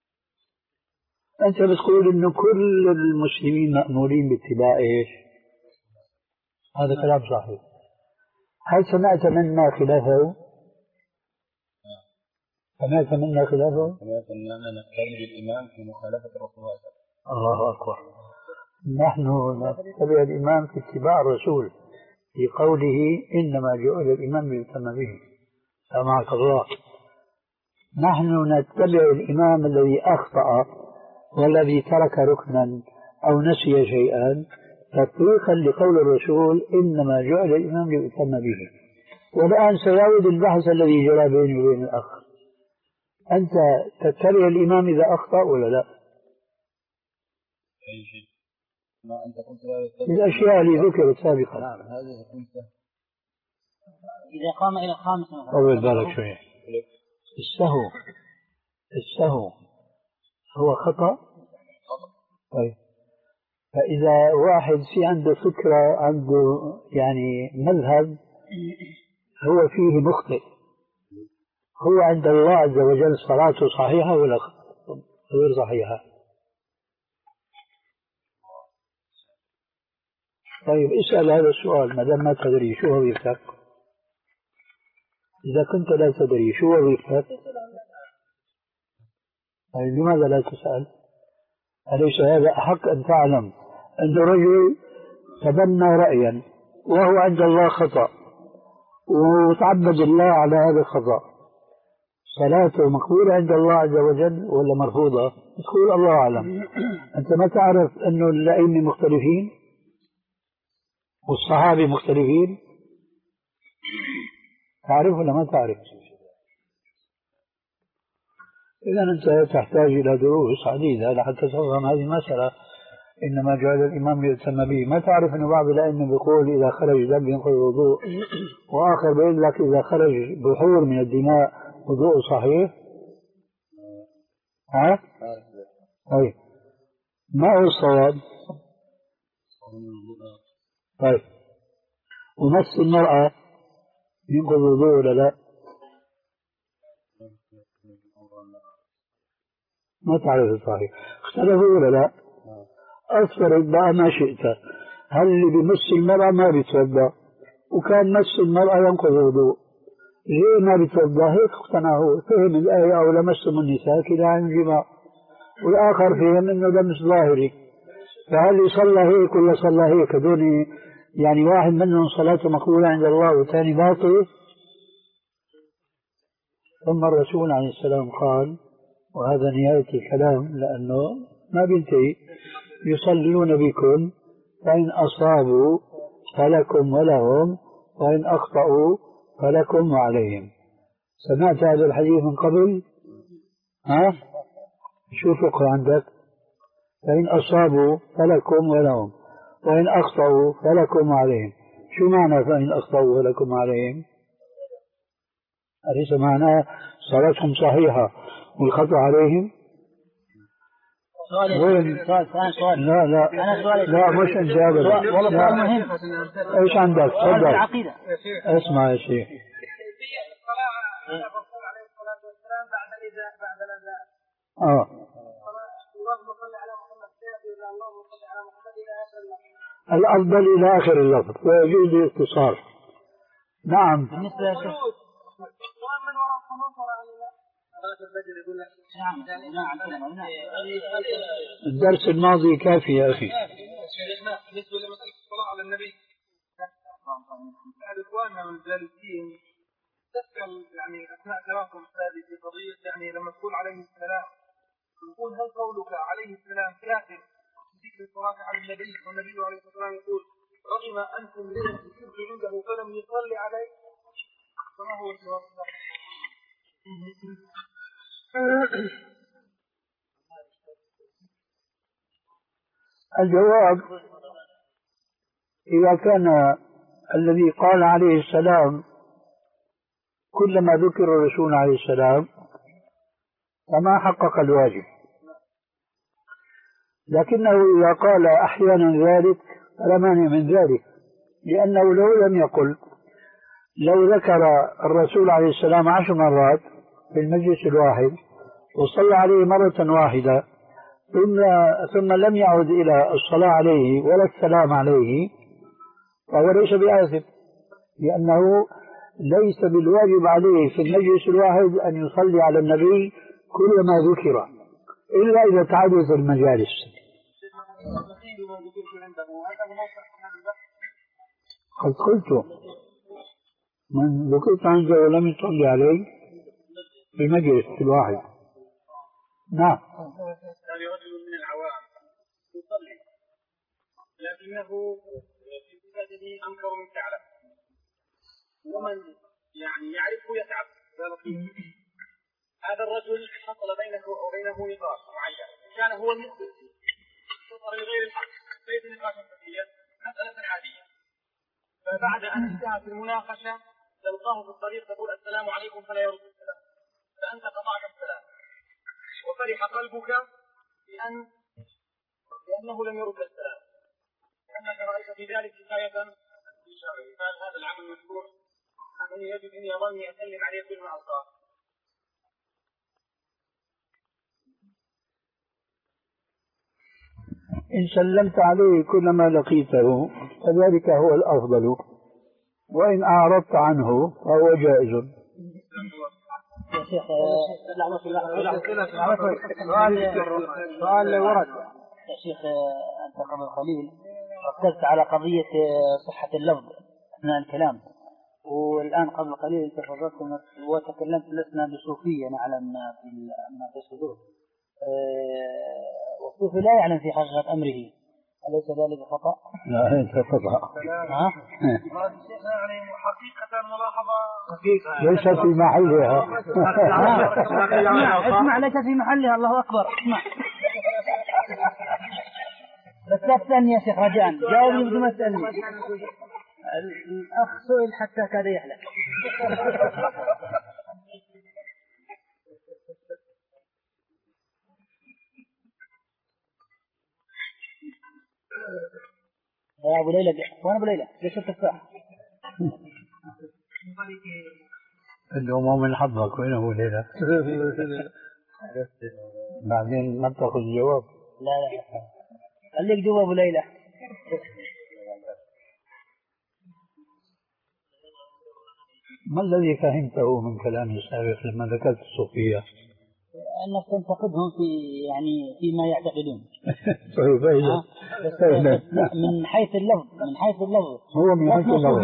أنت بتقول إنه كل المسلمين مأمورين باتباع إيش؟ هذا كلام صحيح. هل سمعت منا خلافه؟ سمعت منا خلافه؟ سمعت أننا نقتدي بالإمام في مخالفة الرسول صلى الله عليه وسلم. الله أكبر. نحن نتبع الإمام في اتباع الرسول في قوله إنما جعل الإمام ليؤتم به. سمعك الله. نحن نتبع الإمام الذي أخطأ والذي ترك ركنا أو نسي شيئا تطبيقا لقول الرسول إنما جعل الإمام ليؤتم به. والآن سيعود البحث الذي جرى بيني وبين الأخ. أنت تتبع الإمام إذا أخطأ ولا لا؟ أي شيء. ما أنت قلت الأشياء اللي ذكرت سابقا. نعم هذا قلت. إذا قام إلى الخامسة. طول بالك شوية. السهو السهو هو خطأ. طيب فإذا واحد في عنده فكرة عنده يعني مذهب هو فيه مخطئ، هو عند الله عز وجل صلاته صحيحة ولا غير صحيحة؟ طيب اسأل هذا السؤال ما دام ما تدري شو وظيفتك؟ إذا كنت لا تدري شو وظيفتك؟ طيب لماذا لا تسأل؟ أليس هذا أحق أن تعلم أن رجل تبنى رأيا وهو عند الله خطأ وتعبد الله على هذا الخطأ، صلاته مقبولة عند الله عز وجل ولا مرفوضة؟ تقول الله أعلم. أنت ما تعرف أنه الأئمة مختلفين والصحابة مختلفين؟ تعرف ولا ما تعرف؟ إذا أنت تحتاج إلى دروس عديدة لحتى تفهم هذه المسألة. إنما جعل الإمام ليؤتم به. ما تعرف أن بعض الأئمة بيقول إذا خرج دم ينقض الوضوء، وآخر بيقول لك إذا خرج بحور من الدماء وضوء صحيح؟ ها؟ طيب ما هو الصواب؟ طيب ومس المرأة ينقض الوضوء ولا لا؟ ما تعرف الصحيح. اختلفوا ولا لا؟ أصفرت بقى ما شئت. هل اللي بمس المرأة ما بيتوضأ وكان مس المرأة ينقض الوضوء، ليه ما بيتوضأ؟ هيك اقتنعوا، فهم الآية أو لمسهم النساء كده عن جماع، والآخر فهم إنه لمس ظاهري. فهل يصلى هيك ولا صلى هيك؟ هذول يعني واحد منهم صلاته مقبولة عند الله والثاني باطل. ثم الرسول عليه السلام قال، وهذا نهاية الكلام لأنه ما بينتهي، يصلون بكم فإن أصابوا فلكم ولهم وإن أخطأوا فلكم وعليهم. سمعت هذا الحديث من قبل؟ ها؟ شو فقه عندك؟ فإن أصابوا فلكم ولهم وإن أخطأوا فلكم وعليهم. شو معنى فإن أخطأوا فلكم وعليهم؟ أليس معناه صلاتهم صحيحة والخطأ عليهم؟ وين؟ سؤال ثاني سؤال. لا لا أنا سؤالي لا مش أنت أبدا. والله سؤال مهم. إيش عندك؟ سؤال تفضل. العقيدة. اسمع يا شيخ. آه. الأفضل إلى آخر اللفظ ويجوز الاختصار. نعم. بالنسبة يا شيخ. الدرس الماضي كافي يا أخي. بالنسبة لمسألة الصلاة على النبي أحد إخواننا من الجالسين تسأل يعني أثناء كلامكم هذه في قضية يعني لما تقول عليه السلام يقول هل قولك عليه السلام كافر ذكر الصلاة على النبي والنبي عليه الصلاة والسلام يقول رغم أنتم لم تكونوا عنده فلم يصلي عليه فما هو الجواب؟ الجواب إذا كان الذي قال عليه السلام كلما ذكر الرسول عليه السلام فما حقق الواجب، لكنه إذا قال أحيانا ذلك فلا مانع من ذلك، لأنه لو لم يقل لو ذكر الرسول عليه السلام عشر مرات في المجلس الواحد وصلى عليه مرة واحدة ثم ثم لم يعد إلى الصلاة عليه ولا السلام عليه فهو ليس بآثم، لأنه ليس بالواجب عليه في المجلس الواحد أن يصلي على النبي كلما ذكر إلا إذا تعددت المجالس. قد قلت من ذكرت عنده ولم يصلي عليه في المجلس الواحد. نعم. هذا رجل من العوام يصلي لكنه في صفاته أنكر من تعلم ومن يعني يعرفه يتعب. هذا الرجل حصل بينه وبينه نقاش معين كان هو المخطئ خطر لغير الحق ليس نقاشا فقهيا مسألة عادية، فبعد أن انتهت المناقشة تلقاه في الطريق تقول السلام عليكم فلا يرد السلام فأنت قطعت السلام وفرح قلبك بأن لأنه لم يرد السلام لأنك رأيت في ذلك كفاية لشرعه. قال هذا العمل مشروع أنني يجب أن يظني أسلم عليه كل ما ألقاه. إن سلمت عليه كلما لقيته فذلك هو الأفضل، وإن أعرضت عنه فهو جائز. يا شيخ سؤال ورد يا شيخ. أنت قبل قليل ركزت على قضية صحة اللفظ أثناء الكلام، والآن قبل قليل أنت تفضلت وتكلمت لسنا بصوفية نعلم ما في الصدور، والصوفي لا يعلم في حقيقة أمره، أليس ذلك خطأ؟ لا أنت خطأ. ها؟ يعني حقيقة ملاحظة ليس في محلها. اسمع ليس في محلها. الله أكبر. اسمع بس لا تسألني يا شيخ رجاء، جاوبني بدون ما تسألني. الأخ سئل حتى كاد يحلف. يا أبو ليلى وين أبو ليلى؟ ليش التفاح؟ الأمم من حظك وين أبو ليلى؟ بعدين ما بتاخذ جواب. لا لا خليك جوا أبو ليلى. ما الذي فهمته من كلامي السابق لما ذكرت الصوفية؟ أنك تنتقدهم في يعني فيما يعتقدون. طيب أيضا من حيث اللفظ من حيث اللفظ هو من حيث اللفظ.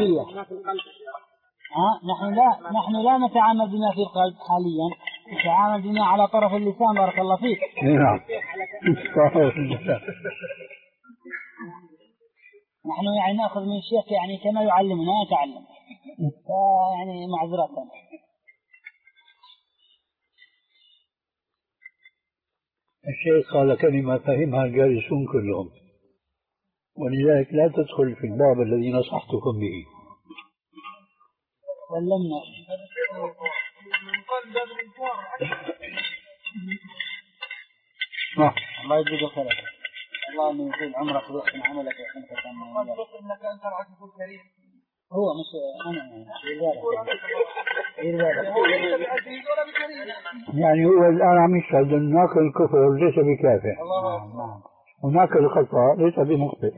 ها نحن لا نحن لا نتعامل بما في القلب حاليا، نتعامل بما على طرف اللسان. بارك الله فيك. نعم. نحن يعني نأخذ من الشيخ يعني كما يعلمنا نتعلم، يعني معذرة. الشيخ قال كلمة فهمها الجالسون كلهم، ولذلك لا تدخل في الباب الذي نصحتكم به. سلمنا. نعم. الله يجزيك خير. الله انه يطيل عمرك ويحسن عملك ويحسن ختامك. انك انت العزيز الكريم. هو مش انا يعني هو الان عم يشهد ان ناقل الكفر ليس بكافر وناقل الخطا ليس بمخطئ.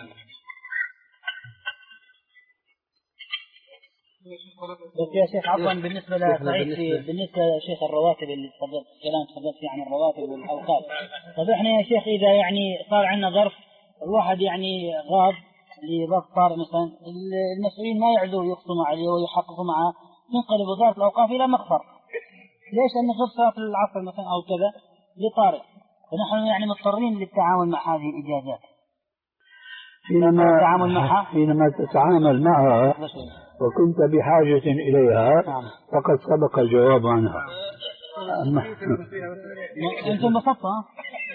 بس يا شيخ عفوا بالنسبه لسعيد بالنسبه يا شيخ الرواتب اللي تفضلت الكلام تفضلت فيه عن الرواتب والاوقات. طيب احنا يا شيخ اذا يعني صار عندنا ظرف الواحد يعني غاب لظرف طارئ مثلا المسؤولين ما يعدوا يخصموا عليه ويحققوا معه تنقلب وزاره الاوقاف الى مقفر. ليش؟ لان غير صلاه العصر مثلا او كذا لطارئ فنحن يعني مضطرين للتعامل مع هذه الاجازات. حينما حينما تتعامل معها وكنت بحاجة إليها فقد سبق الجواب عنها. أنت انبسطت؟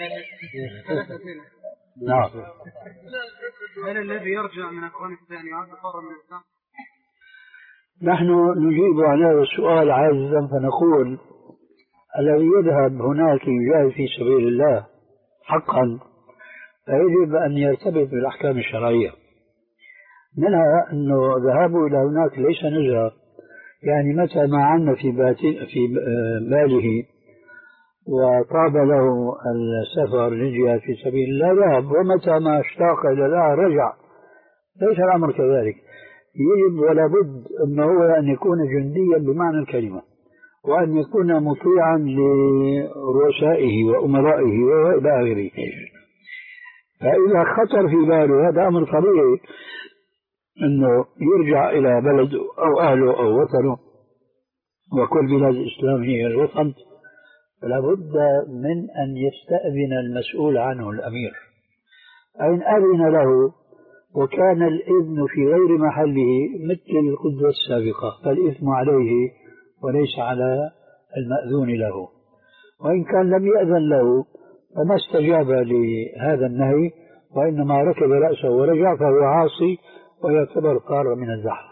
نعم. هل الذي يرجع من أفغانستان يعد حرا من الإسلام؟ نحن نجيب عن هذا السؤال عاجزا فنقول الذي يذهب هناك يجاهد في سبيل الله حقا فيجب أن يرتبط بالأحكام الشرعية. منها أنه ذهابه إلى هناك ليس نزهة، يعني متى ما عنا في في باله وطاب له السفر للجهاد في سبيل الله ذهب، ومتى ما اشتاق إلى الله رجع. ليس الأمر كذلك. يجب ولا بد أنه هو أن يكون جنديا بمعنى الكلمة، وأن يكون مطيعا لرؤسائه وأمرائه وإلى آخره. فإذا خطر في باله هذا أمر طبيعي أنه يرجع إلى بلده أو أهله أو وطنه، وكل بلاد الإسلام هي الوطن، فلا بد من أن يستأذن المسؤول عنه الأمير. أين أذن له وكان الإذن في غير محله مثل القدوة السابقة فالإثم عليه وليس على المأذون له. وإن كان لم يأذن له فما استجاب لهذا النهي وإنما ركب رأسه ورجع فهو عاصي ويعتبر طار من الزحف.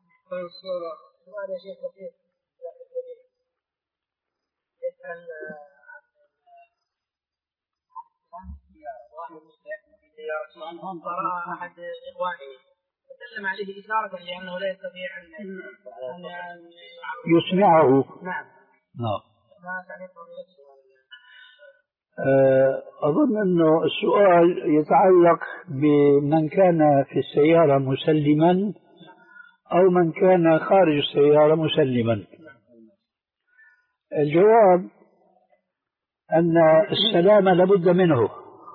هم قرأ أحد إخوانه تكلم عليه إشارة لأنه لا يستطيع أن يسمعه. نعم. نعم. أظن أنه السؤال يتعلق بمن كان في السيارة مسلما أو من كان خارج السيارة مسلما. الجواب أن السلام لابد منه،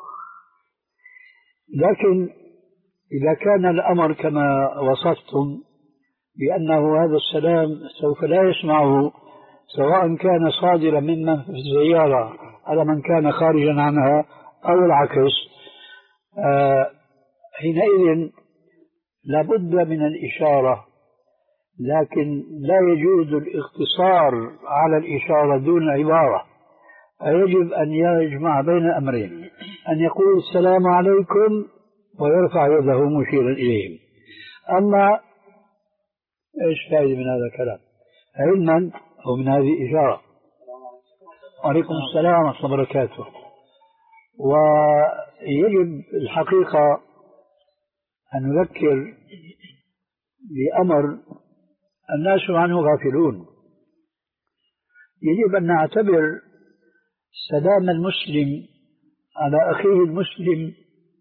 لكن إذا كان الأمر كما وصفتم بأنه هذا السلام سوف لا يسمعه سواء كان صادرا ممن في السيارة على من كان خارجا عنها أو العكس، آه حينئذ لابد من الإشارة، لكن لا يجوز الاقتصار على الإشارة دون عبارة. فيجب أن يجمع بين أمرين، أن يقول السلام عليكم ويرفع يده مشيرا إليهم. أما إيش فائدة من هذا الكلام؟ علما أو من هذه إشارة. وعليكم السلام ورحمة الله وبركاته. ويجب الحقيقة أن نذكر بأمر الناس عنه غافلون. يجب أن نعتبر سلام المسلم على أخيه المسلم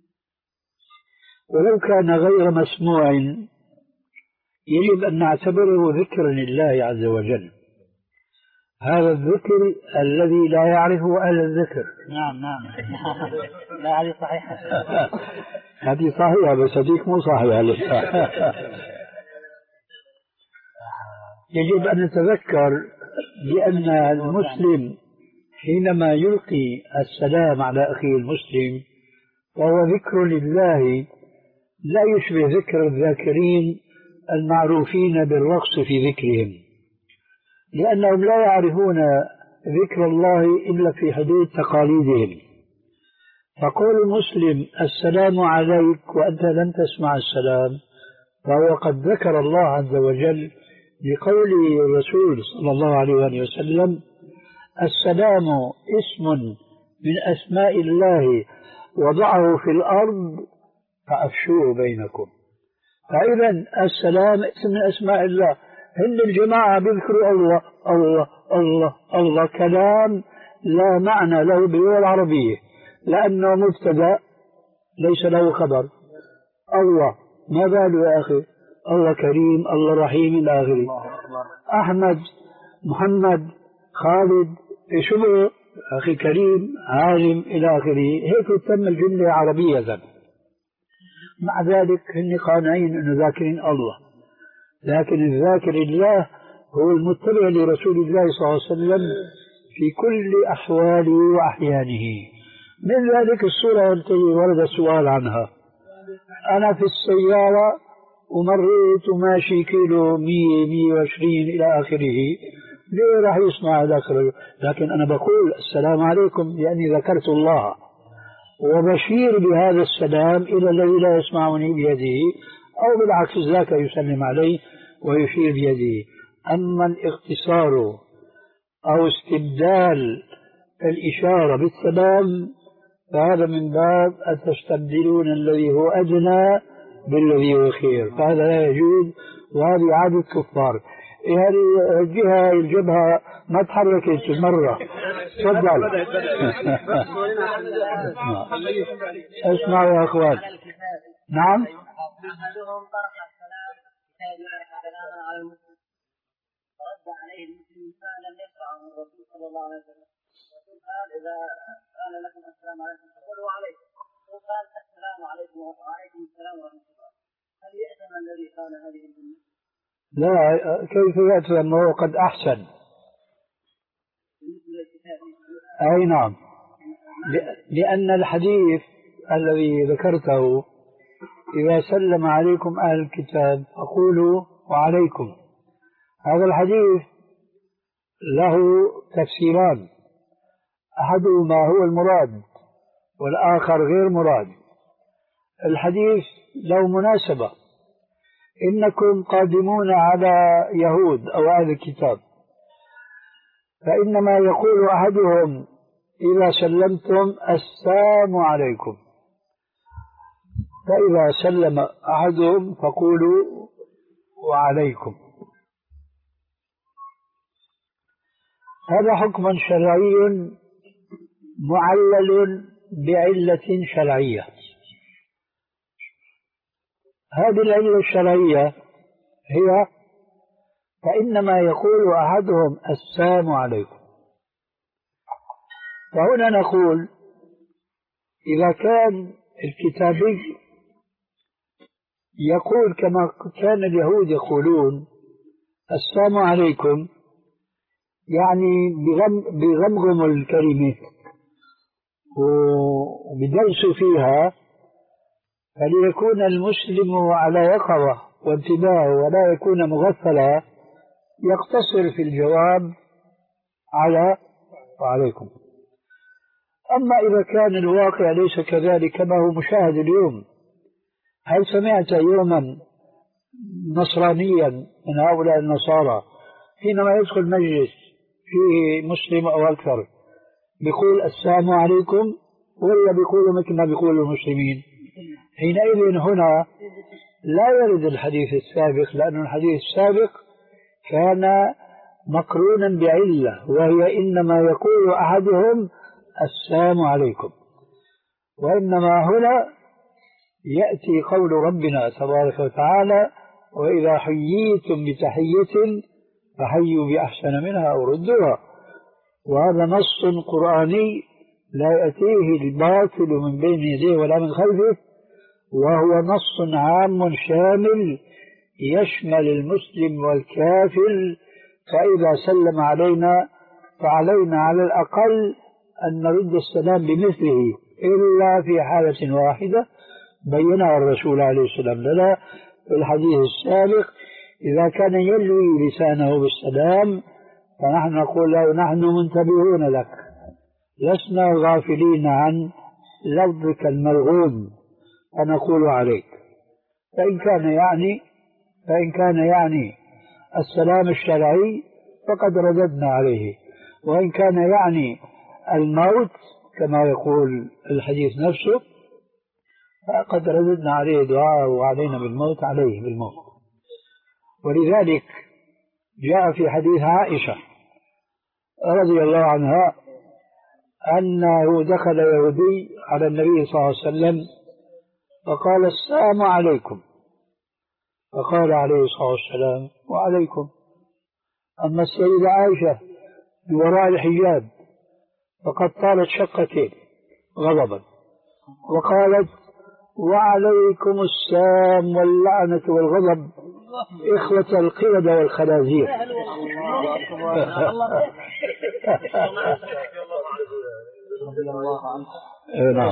ولو كان غير مسموع يجب أن نعتبره ذكرا لله عز وجل. هذا الذكر الذي لا يعرفه أهل الذكر. نعم نعم. لا هذه صحيحة. هذه صحيحة بس هذيك مو صحيحة لسه. يجب أن نتذكر بأن المسلم حينما يلقي السلام على أخيه المسلم وهو ذكر لله لا يشبه ذكر الذاكرين المعروفين بالرقص في ذكرهم، لأنهم لا يعرفون ذكر الله إلا في حدود تقاليدهم. فقول المسلم السلام عليك وأنت لم تسمع السلام فهو قد ذكر الله عز وجل لقول الرسول صلى الله عليه وسلم السلام اسم من أسماء الله وضعه في الأرض فأفشوه بينكم. فإذا السلام اسم من أسماء الله. هن الجماعة بيذكروا الله الله الله الله كلام لا معنى له باللغة العربية، لأنه مبتدأ ليس له خبر. الله ما باله يا أخي؟ الله كريم، الله رحيم إلى آخره. أحمد، محمد، خالد، شبه أخي كريم، عالم إلى آخره. هيك تسمى الجملة عربية. مع ذلك هن قانعين أنه ذاكرين الله، لكن الذاكر الله هو المتبع لرسول الله صلى الله عليه وسلم في كل أحواله وأحيانه. من ذلك السورة التي ورد السؤال عنها، أنا في السيارة ومريت وماشي كيلو مية مية وعشرين إلى آخره، ليه راح يسمع ذاك الرجل؟ لكن أنا بقول السلام عليكم لأني ذكرت الله، وبشير بهذا السلام إلى الذي لا يسمعني بيده، أو بالعكس ذاك يسلم عليه ويشير بيده. أما الاختصار أو استبدال الإشارة بالسلام فهذا من باب أتستبدلون الذي هو أدنى بالذي هو خير، فهذا لا يجوز، وهذه عادة كفار. هذه الجهة الجبهة ما تحركت مرة. تفضل. اسمعوا يا أخوان. نعم. أحدهم طرح السلام كتاب يعرف كلاما على المسلم فرد عليه المسلم ما لم يشرعه الرسول صلى الله عليه وسلم. الرسول قال إذا قال لكم السلام عليكم فقولوا عليكم، قال السلام عليكم وعليكم السلام ورحمة الله. هل يأثم الذي قال هذه الجملة؟ لا، كيف يأثم وهو قد أحسن؟ أي نعم، لأن الحديث الذي ذكرته إذا سلم عليكم أهل الكتاب فقولوا وعليكم، هذا الحديث له تفسيران، أحدهما هو المراد والآخر غير مراد. الحديث له مناسبة، إنكم قادمون على يهود أو أهل الكتاب، فإنما يقول أحدهم إذا سلمتم السلام عليكم، فإذا سلم أحدهم فقولوا وعليكم. هذا حكم شرعي معلل بعلة شرعية. هذه العلة الشرعية هي فإنما يقول أحدهم السلام عليكم. فهنا نقول إذا كان الكتابي يقول كما كان اليهود يقولون السلام عليكم، يعني بغمغم الكلمة وبدرسوا فيها، فليكون المسلم على يقظة وانتباه ولا يكون مغفلا، يقتصر في الجواب على وعليكم. أما إذا كان الواقع ليس كذلك كما هو مشاهد اليوم، هل سمعت يوما نصرانيا من هؤلاء النصارى حينما يدخل مجلس فيه مسلم أو أكثر بيقول السلام عليكم، ولا بيقولوا مثل ما بيقولوا المسلمين؟ حينئذ هنا لا يرد الحديث السابق، لأن الحديث السابق كان مقرونا بعلة، وهي إنما يقول أحدهم السلام عليكم، وإنما هنا يأتي قول ربنا تبارك وتعالى وإذا حييتم بتحية فحيوا بأحسن منها أو ردوها. وهذا نص قرآني لا يأتيه الباطل من بين يديه ولا من خلفه، وهو نص عام شامل يشمل المسلم والكافر. فإذا سلم علينا فعلينا على الأقل أن نرد السلام بمثله، إلا في حالة واحدة بينها الرسول عليه السلام لنا في الحديث السابق، إذا كان يلوي لسانه بالسلام فنحن نقول له نحن منتبهون لك، لسنا غافلين عن لفظك الملغوم، فنقول عليك. فإن كان يعني فإن كان يعني السلام الشرعي فقد رددنا عليه، وإن كان يعني الموت كما يقول الحديث نفسه، فقد رددنا عليه دعاء وعلينا بالموت عليه بالموت. ولذلك جاء في حديث عائشة رضي الله عنها أنه دخل يهودي على النبي صلى الله عليه وسلم فقال السلام عليكم، فقال عليه الصلاة والسلام وعليكم. أما السيدة عائشة بوراء الحجاب فقد طالت شقتين غضبا وقالت وعليكم السلام واللعنة والغضب إخوة القردة والخنازير. نعم.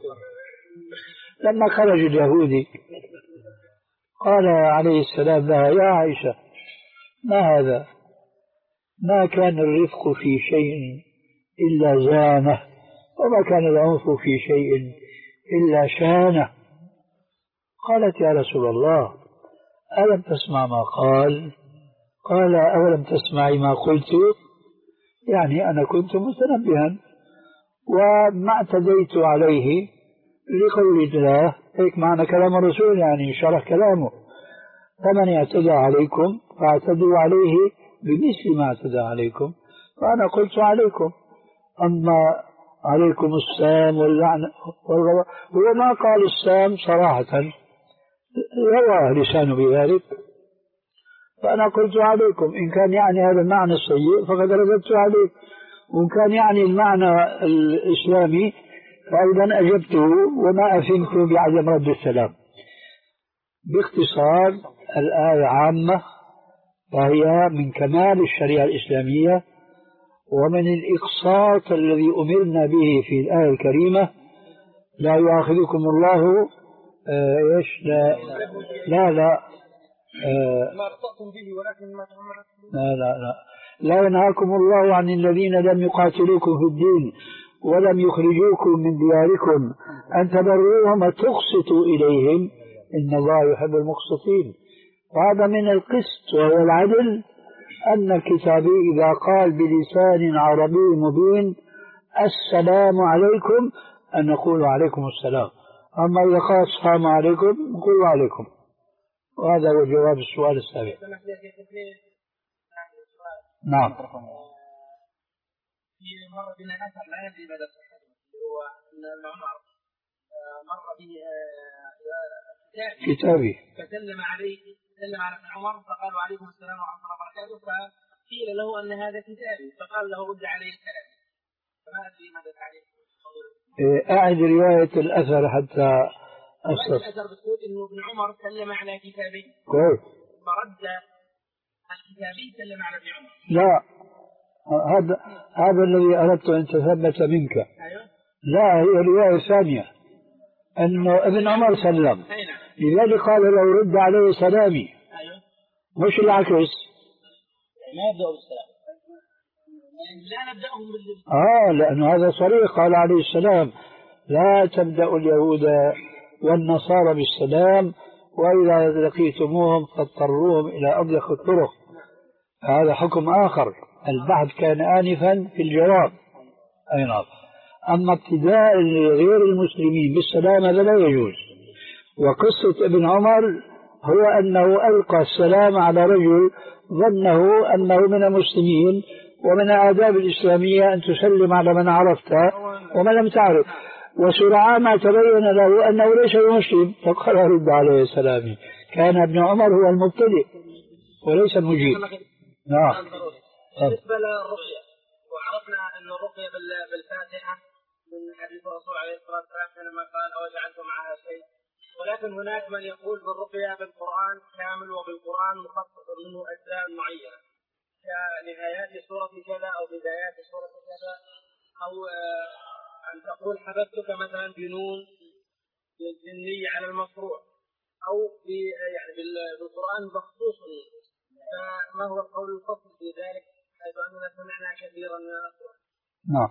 لما خرج اليهودي قال عليه السلام لها يا عائشة ما هذا؟ ما كان الرفق في شيء إلا زانه، وما كان العنف في شيء إلا شانه. قالت يا رسول الله ألم تسمع ما قال؟ قال أولم تسمعي ما قلت؟ يعني أنا كنت متنبها وما اعتديت عليه لقول الله، هيك معنى كلام الرسول، يعني شرح كلامه. فمن اعتدى عليكم فاعتدوا عليه بمثل ما اعتدى عليكم، فأنا قلت عليكم. أما عليكم السام واللعنة والغضب، هو ما قال السام صراحة، روى لسانه بذلك، فأنا قلت عليكم. إن كان يعني هذا المعنى السيء فقد رددت عليه، وإن كان يعني المعنى الإسلامي فأيضا أجبته وما أفهمت بعدم رد السلام. باختصار الآية عامة، فهي من كمال الشريعة الإسلامية ومن الإقساط الذي أمرنا به في الآية الكريمة. لا يؤاخذكم الله آه إيش لا لا لا آه ما أخطأتم به ولكن ما لا لا لا لا ينهاكم الله عن الذين لم يقاتلوكم في الدين ولم يخرجوكم من دياركم أن تبروهم وتقسطوا إليهم إن الله يحب المقسطين. وهذا من القسط وهو العدل، أن الكتابي إذا قال بلسان عربي مبين السلام عليكم أن نقول عليكم السلام، أما إذا قال السلام عليكم نقول عليكم. وهذا هو جواب السؤال السابق. نعم. في مرة بنا أثر لا يدري مدى صحته، هو أن عمر مر به كتابي فسلم عليه، سلم على ابن عمر فقال وعليكم السلام ورحمة الله وبركاته، فقيل له أن هذا كتابي فقال له رد عليه السلام، فما أدري ماذا عليه. أعد رواية الأثر حتى أصدق. الأثر بتقول إنه ابن عمر سلم على كتابي كويس، فرد الكتابي سلم على ابن عمر. لا، هذا هذا الذي أردت أن تثبت منك. أيوه. لا، هي رواية ثانية أنه ابن عمر سلم، لذلك قال له رد عليه سلامي. أيوه. مش العكس. ما يبدأ بالسلام، لا نبدأهم بالسلام. آه لأنه هذا صريح، قال عليه السلام لا تبدأ اليهود والنصارى بالسلام وإذا لقيتموهم فاضطروهم إلى أضيق الطرق. هذا حكم آخر، البحث كان آنفا في الجواب. أي نعم. أما ابتداء غير المسلمين بالسلام هذا لا يجوز. وقصة ابن عمر هو أنه ألقى السلام على رجل ظنه أنه من المسلمين، ومن الآداب الإسلامية أن تسلم على من عرفت ومن لم تعرف، وسرعان ما تبين له أنه ليس مسلم فقال رد عليه سلامي. كان ابن عمر هو المبتدئ وليس المجيب. نعم. بالنسبة للرقية، وعرفنا أن الرقية بالفاتحة من حديث الرسول عليه الصلاة والسلام حينما قال أو جعلت معها شيء، ولكن هناك من يقول بالرقية بالقرآن كامل وبالقرآن مخصص منه أجزاء معينة كنهايات سورة كذا أو بدايات سورة كذا، أو أن تقول حببتك مثلا بنون بالجني على المفروع، أو يعني بالقرآن مخصوص. فما هو القول الفصل في ذلك حيث أننا سمعنا كثيرا من الأقوال؟ نعم.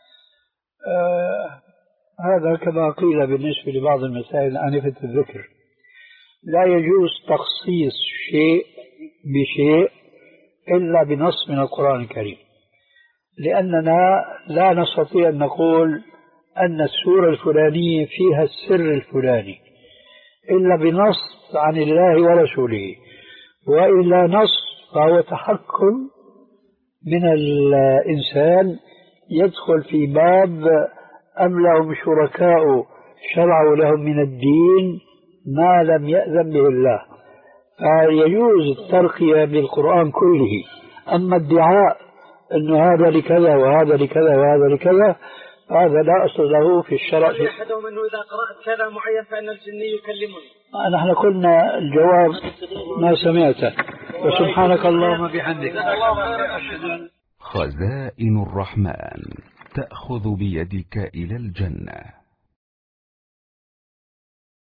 آه هذا كما قيل بالنسبة لبعض المسائل آنفة الذكر، لا يجوز تخصيص شيء بشيء إلا بنص من القرآن الكريم، لأننا لا نستطيع أن نقول أن السورة الفلانية فيها السر الفلاني إلا بنص عن الله ورسوله، وإلا نص فهو تحكم من الإنسان يدخل في باب أم لهم شركاء شرعوا لهم من الدين ما لم يأذن به الله، فيجوز الترقية بالقرآن كله. أما الدعاء أن هذا لكذا وهذا لكذا وهذا لكذا هذا لا أصل له في الشرع. قال أحدهم أنه إذا قرأت كذا معين فإن الجني يكلمني. نحن قلنا الجواب ما سمعته. وسبحانك اللهم بحمدك. خزائن الرحمن تأخذ بيدك إلى الجنة.